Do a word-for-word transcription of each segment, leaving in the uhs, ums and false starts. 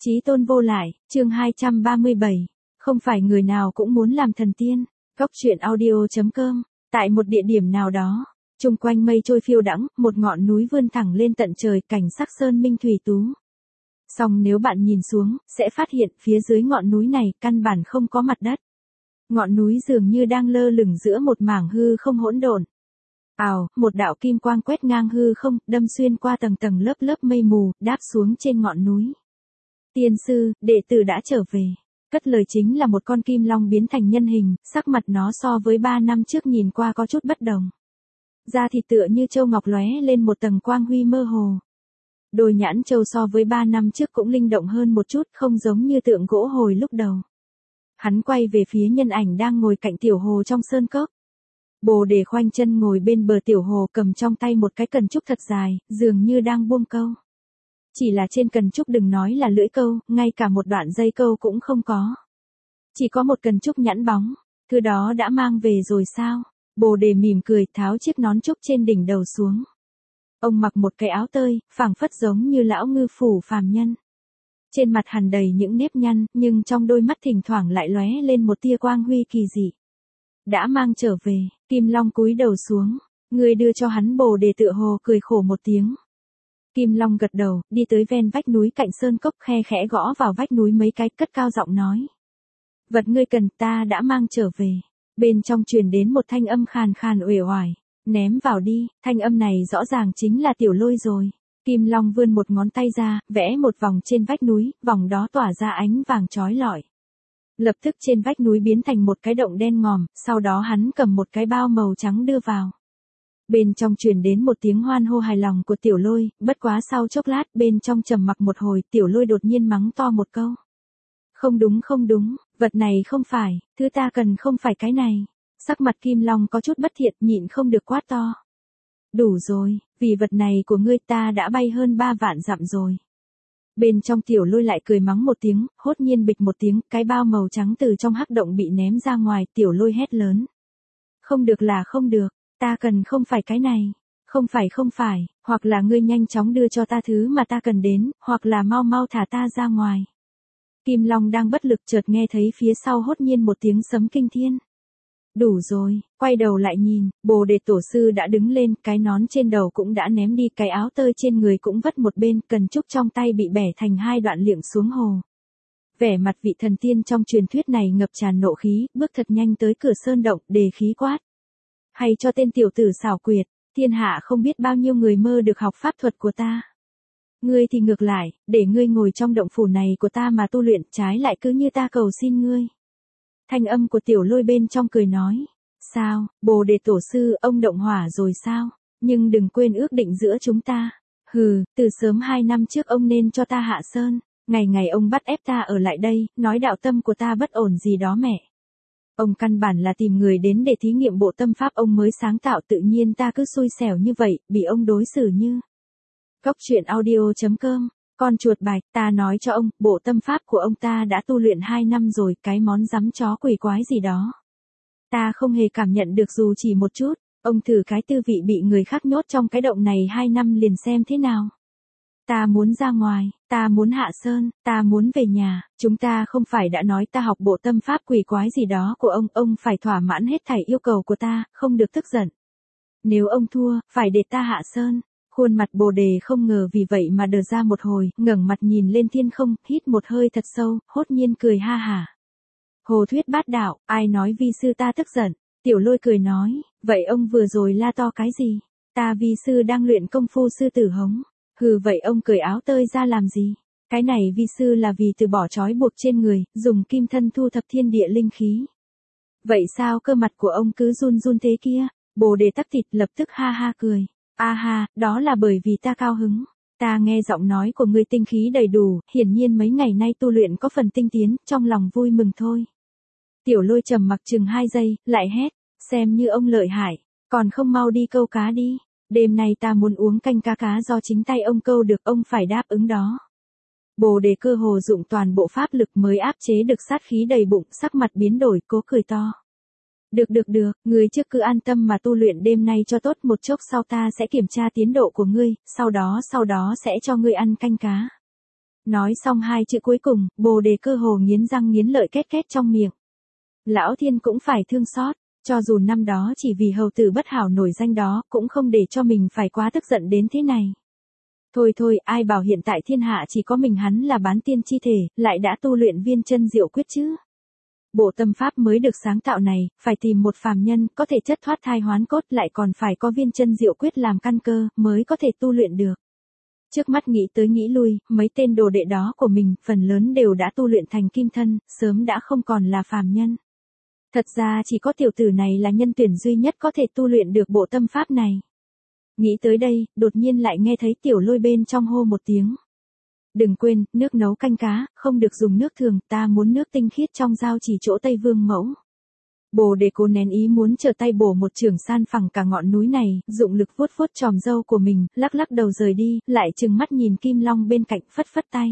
Chí tôn vô lại, chương hai trăm ba mươi bảy. Không phải người nào cũng muốn làm thần tiên. Góc truyện audio.com. Tại một địa điểm nào đó, chung quanh mây trôi phiêu đãng, một ngọn núi vươn thẳng lên tận trời, cảnh sắc sơn minh thủy tú. Song nếu bạn nhìn xuống, sẽ phát hiện phía dưới ngọn núi này căn bản không có mặt đất. Ngọn núi dường như đang lơ lửng giữa một mảng hư không hỗn độn. Ào, một đạo kim quang quét ngang hư không, đâm xuyên qua tầng tầng lớp lớp mây mù, đáp xuống trên ngọn núi. Tiên sư, đệ tử đã trở về. Cất lời chính là một con kim long biến thành nhân hình, sắc mặt nó so với ba năm trước nhìn qua có chút bất đồng. Da thịt tựa như châu ngọc lóe lên một tầng quang huy mơ hồ. Đôi nhãn châu so với ba năm trước cũng linh động hơn một chút, không giống như tượng gỗ hồi lúc đầu. Hắn quay về phía nhân ảnh đang ngồi cạnh tiểu hồ trong sơn cốc. Bồ Đề khoanh chân ngồi bên bờ tiểu hồ, cầm trong tay một cái cần trúc thật dài, dường như đang buông câu. Chỉ là trên cần trúc đừng nói là lưỡi câu, ngay cả một đoạn dây câu cũng không có. Chỉ có một cần trúc nhẵn bóng. Thứ đó đã mang về rồi sao? Bồ Đề mỉm cười, tháo chiếc nón trúc trên đỉnh đầu xuống. Ông mặc một cái áo tơi, phảng phất giống như lão ngư phủ phàm nhân. Trên mặt hằn đầy những nếp nhăn, nhưng trong đôi mắt thỉnh thoảng lại lóe lên một tia quang huy kỳ dị. Đã mang trở về. Kim Long cúi đầu xuống. Người đưa cho hắn. Bồ Đề tựa hồ cười khổ một tiếng. Kim Long gật đầu, đi tới ven vách núi cạnh sơn cốc, khe khẽ gõ vào vách núi mấy cái, cất cao giọng nói. Vật ngươi cần ta đã mang trở về. Bên trong truyền đến một thanh âm khàn khàn uể oải. Ném vào đi. Thanh âm này rõ ràng chính là Tiểu Lôi rồi. Kim Long vươn một ngón tay ra, vẽ một vòng trên vách núi, vòng đó tỏa ra ánh vàng chói lọi. Lập tức trên vách núi biến thành một cái động đen ngòm, sau đó hắn cầm một cái bao màu trắng đưa vào. Bên trong truyền đến một tiếng hoan hô hài lòng của Tiểu Lôi, bất quá sau chốc lát bên trong trầm mặc một hồi, Tiểu Lôi đột nhiên mắng to một câu. Không đúng không đúng, vật này không phải, thứ ta cần không phải cái này. Sắc mặt Kim Long có chút bất thiện, nhịn không được quát to. Đủ rồi, vì vật này của ngươi ta đã bay hơn ba vạn dặm rồi. Bên trong Tiểu Lôi lại cười mắng một tiếng, hốt nhiên bịch một tiếng, cái bao màu trắng từ trong hắc động bị ném ra ngoài, Tiểu Lôi hét lớn. Không được là không được, ta cần không phải cái này, không phải không phải, hoặc là ngươi nhanh chóng đưa cho ta thứ mà ta cần đến, hoặc là mau mau thả ta ra ngoài. Kim Long đang bất lực chợt nghe thấy phía sau hốt nhiên một tiếng sấm kinh thiên. Đủ rồi, quay đầu lại nhìn, Bồ Đề tổ sư đã đứng lên, cái nón trên đầu cũng đã ném đi, cái áo tơi trên người cũng vất một bên, cần trúc trong tay bị bẻ thành hai đoạn liệng xuống hồ. Vẻ mặt vị thần tiên trong truyền thuyết này ngập tràn nộ khí, bước thật nhanh tới cửa sơn động, đề khí quát. Hay cho tên tiểu tử xảo quyệt, thiên hạ không biết bao nhiêu người mơ được học pháp thuật của ta. Ngươi thì ngược lại, để ngươi ngồi trong động phủ này của ta mà tu luyện, trái lại cứ như ta cầu xin ngươi. Thanh âm của Tiểu Lôi bên trong cười nói. Sao, Bồ Đề tổ sư, ông động hỏa rồi sao? Nhưng đừng quên ước định giữa chúng ta. Hừ, từ sớm hai năm trước ông nên cho ta hạ sơn. Ngày ngày ông bắt ép ta ở lại đây, nói đạo tâm của ta bất ổn gì đó mẹ. Ông căn bản là tìm người đến để thí nghiệm bộ tâm pháp ông mới sáng tạo, tự nhiên ta cứ xui xẻo như vậy, bị ông đối xử như. Góc truyện audio.com. Con chuột bạch, ta nói cho ông, bộ tâm pháp của ông ta đã tu luyện hai năm rồi, cái món rắm chó quỷ quái gì đó. Ta không hề cảm nhận được dù chỉ một chút, ông thử cái tư vị bị người khác nhốt trong cái động này hai năm liền xem thế nào. Ta muốn ra ngoài, ta muốn hạ sơn, ta muốn về nhà, chúng ta không phải đã nói ta học bộ tâm pháp quỷ quái gì đó của ông, ông phải thỏa mãn hết thảy yêu cầu của ta, không được tức giận. Nếu ông thua, phải để ta hạ sơn. Khuôn mặt Bồ Đề không ngờ vì vậy mà đờ ra một hồi, ngẩng mặt nhìn lên thiên không, hít một hơi thật sâu, hốt nhiên cười ha hả. Hồ thuyết bát đạo, ai nói vi sư ta tức giận? Tiểu Lôi cười nói, vậy ông vừa rồi la to cái gì? Ta vi sư đang luyện công phu sư tử hống. Hừ, vậy ông cởi áo tơi ra làm gì? Cái này vi sư là vì từ bỏ trói buộc trên người, dùng kim thân thu thập thiên địa linh khí. Vậy sao cơ mặt của ông cứ run run thế kia? Bồ Đề tắc thịt lập tức ha ha cười. A ha, đó là bởi vì ta cao hứng. Ta nghe giọng nói của ngươi tinh khí đầy đủ, hiển nhiên mấy ngày nay tu luyện có phần tinh tiến, trong lòng vui mừng thôi. Tiểu Lôi trầm mặc chừng hai giây, lại hét, xem như ông lợi hại, còn không mau đi câu cá đi. Đêm nay ta muốn uống canh cá cá do chính tay ông câu được, ông phải đáp ứng đó. Bồ Đề cơ hồ dụng toàn bộ pháp lực mới áp chế được sát khí đầy bụng, sắc mặt biến đổi, cố cười to. Được được được, ngươi trước cứ an tâm mà tu luyện, đêm nay cho tốt, một chốc sau ta sẽ kiểm tra tiến độ của ngươi, sau đó sau đó sẽ cho ngươi ăn canh cá. Nói xong hai chữ cuối cùng, Bồ Đề cơ hồ nghiến răng nghiến lợi két két trong miệng. Lão thiên cũng phải thương xót, cho dù năm đó chỉ vì hầu tử bất hảo nổi danh đó, cũng không để cho mình phải quá tức giận đến thế này. Thôi thôi, ai bảo hiện tại thiên hạ chỉ có mình hắn là bán tiên chi thể, lại đã tu luyện viên chân diệu quyết chứ. Bộ tâm pháp mới được sáng tạo này, phải tìm một phàm nhân, có thể chất thoát thai hoán cốt, lại còn phải có viên chân diệu quyết làm căn cơ, mới có thể tu luyện được. Trước mắt nghĩ tới nghĩ lui, mấy tên đồ đệ đó của mình, phần lớn đều đã tu luyện thành kim thân, sớm đã không còn là phàm nhân. Thật ra chỉ có tiểu tử này là nhân tuyển duy nhất có thể tu luyện được bộ tâm pháp này. Nghĩ tới đây, đột nhiên lại nghe thấy tiểu lôi bên trong hô một tiếng. Đừng quên, nước nấu canh cá, không được dùng nước thường, ta muốn nước tinh khiết trong giao chỉ chỗ Tây Vương mẫu. Bồ Đề cố nén ý muốn trở tay bổ một chưởng san phẳng cả ngọn núi này, dụng lực vuốt vuốt tròm râu của mình, lắc lắc đầu rời đi, lại trừng mắt nhìn Kim Long bên cạnh phất phất tay.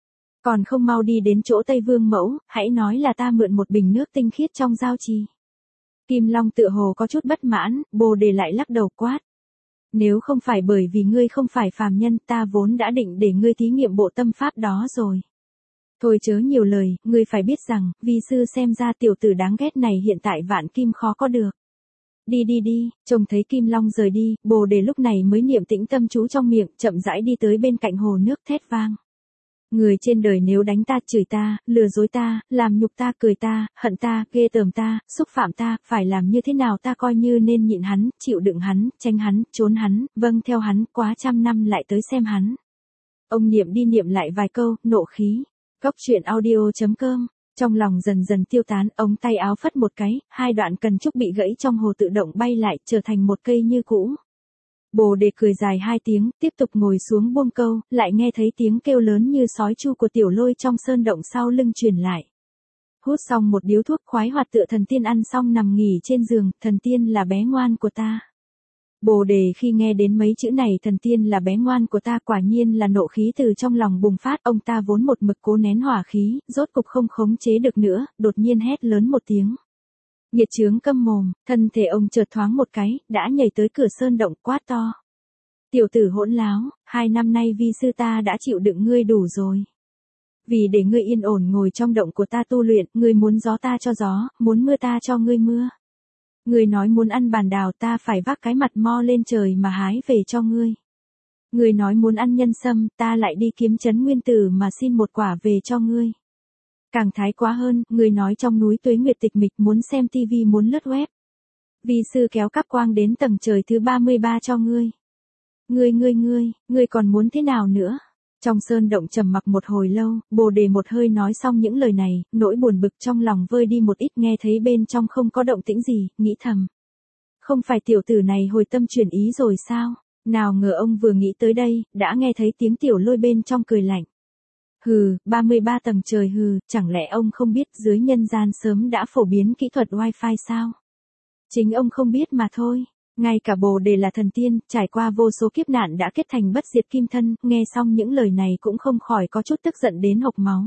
Còn không mau đi đến chỗ Tây Vương mẫu, hãy nói là ta mượn một bình nước tinh khiết trong giao trì. Kim Long tựa hồ có chút bất mãn, Bồ Đề lại lắc đầu quát. Nếu không phải bởi vì ngươi không phải phàm nhân, ta vốn đã định để ngươi thí nghiệm bộ tâm pháp đó rồi. Thôi chớ nhiều lời, ngươi phải biết rằng, vi sư xem ra tiểu tử đáng ghét này hiện tại vạn kim khó có được. Đi đi đi, trông thấy Kim Long rời đi, Bồ Đề lúc này mới niệm tĩnh tâm chú trong miệng, chậm rãi đi tới bên cạnh hồ nước thét vang. Người trên đời nếu đánh ta, chửi ta, lừa dối ta, làm nhục ta, cười ta, hận ta, ghê tởm ta, xúc phạm ta, phải làm như thế nào ta coi như nên nhịn hắn, chịu đựng hắn, tránh hắn, trốn hắn, vâng theo hắn, quá trăm năm lại tới xem hắn. Ông niệm đi niệm lại vài câu, nộ khí. Góc truyện audio chấm com, trong lòng dần dần tiêu tán, ống tay áo phất một cái, hai đoạn cần trúc bị gãy trong hồ tự động bay lại, trở thành một cây như cũ. Bồ Đề cười dài hai tiếng, tiếp tục ngồi xuống buông câu, lại nghe thấy tiếng kêu lớn như sói chu của tiểu lôi trong sơn động sau lưng truyền lại. Hút xong một điếu thuốc khoái hoạt tựa thần tiên ăn xong nằm nghỉ trên giường, thần tiên là bé ngoan của ta. Bồ Đề khi nghe đến mấy chữ này thần tiên là bé ngoan của ta quả nhiên là nộ khí từ trong lòng bùng phát, ông ta vốn một mực cố nén hỏa khí, rốt cục không khống chế được nữa, đột nhiên hét lớn một tiếng. Nghiệt chướng câm mồm, thân thể ông chợt thoáng một cái, đã nhảy tới cửa sơn động quát to. Tiểu tử hỗn láo, hai năm nay vi sư ta đã chịu đựng ngươi đủ rồi. Vì để ngươi yên ổn ngồi trong động của ta tu luyện, ngươi muốn gió ta cho gió, muốn mưa ta cho ngươi mưa. Ngươi nói muốn ăn bàn đào ta phải vác cái mặt mo lên trời mà hái về cho ngươi. Ngươi nói muốn ăn nhân sâm, ta lại đi kiếm trấn nguyên tử mà xin một quả về cho ngươi. Càng thái quá hơn, ngươi nói trong núi Tuế Nguyệt tịch mịch muốn xem tivi muốn lướt web. Vi sư kéo cáp quang đến tầng trời thứ ba mươi ba cho ngươi. Ngươi ngươi ngươi, ngươi còn muốn thế nào nữa? Trong sơn động trầm mặc một hồi lâu, Bồ Đề một hơi nói xong những lời này, nỗi buồn bực trong lòng vơi đi một ít, nghe thấy bên trong không có động tĩnh gì, nghĩ thầm. Không phải tiểu tử này hồi tâm chuyển ý rồi sao? Nào ngờ ông vừa nghĩ tới đây, đã nghe thấy tiếng tiểu lôi bên trong cười lạnh. Hừ, ba mươi ba tầng trời hừ, chẳng lẽ ông không biết dưới nhân gian sớm đã phổ biến kỹ thuật wifi sao? Chính ông không biết mà thôi. Ngay cả Bồ Đề là thần tiên, trải qua vô số kiếp nạn đã kết thành bất diệt kim thân, nghe xong những lời này cũng không khỏi có chút tức giận đến hộc máu.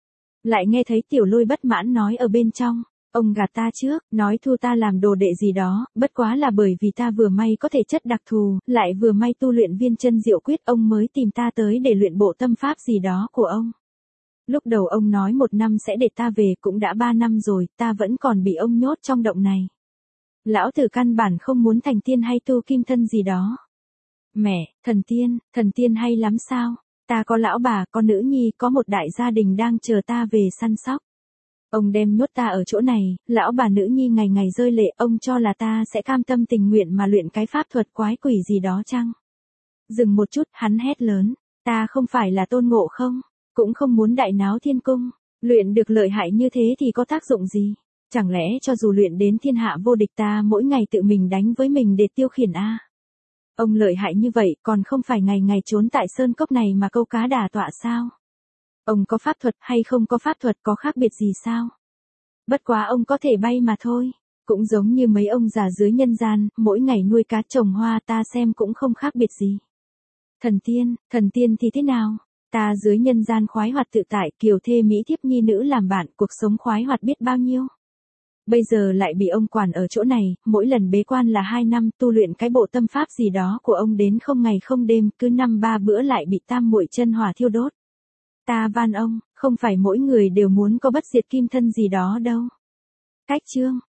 Lại nghe thấy tiểu lôi bất mãn nói ở bên trong, ông gạt ta trước, nói thu ta làm đồ đệ gì đó, bất quá là bởi vì ta vừa may có thể chất đặc thù, lại vừa may tu luyện viên chân diệu quyết, ông mới tìm ta tới để luyện bộ tâm pháp gì đó của ông. Lúc đầu ông nói một năm sẽ để ta về, cũng đã ba năm rồi, ta vẫn còn bị ông nhốt trong động này. Lão tử căn bản không muốn thành tiên hay tu kim thân gì đó. Mẹ, thần tiên, thần tiên hay lắm sao? Ta có lão bà, có nữ nhi, có một đại gia đình đang chờ ta về săn sóc. Ông đem nhốt ta ở chỗ này, lão bà nữ nhi ngày ngày rơi lệ, ông cho là ta sẽ cam tâm tình nguyện mà luyện cái pháp thuật quái quỷ gì đó chăng? Dừng một chút, hắn hét lớn, ta không phải là Tôn Ngộ Không, cũng không muốn đại náo thiên cung, luyện được lợi hại như thế thì có tác dụng gì? Chẳng lẽ cho dù luyện đến thiên hạ vô địch ta mỗi ngày tự mình đánh với mình để tiêu khiển a? Ông lợi hại như vậy còn không phải ngày ngày trốn tại sơn cốc này mà câu cá đả tọa sao? Ông có pháp thuật hay không có pháp thuật có khác biệt gì sao? Bất quá ông có thể bay mà thôi, cũng giống như mấy ông già dưới nhân gian, mỗi ngày nuôi cá trồng hoa ta xem cũng không khác biệt gì. Thần tiên, thần tiên thì thế nào? Ta dưới nhân gian khoái hoạt tự tại, kiều thê mỹ thiếp nhi nữ làm bạn, cuộc sống khoái hoạt biết bao nhiêu. Bây giờ lại bị ông quản ở chỗ này, mỗi lần bế quan là hai năm, tu luyện cái bộ tâm pháp gì đó của ông đến không ngày không đêm, cứ năm ba bữa lại bị tam muội chân hỏa thiêu đốt. Ta van ông, không phải mỗi người đều muốn có bất diệt kim thân gì đó đâu. Cách chương.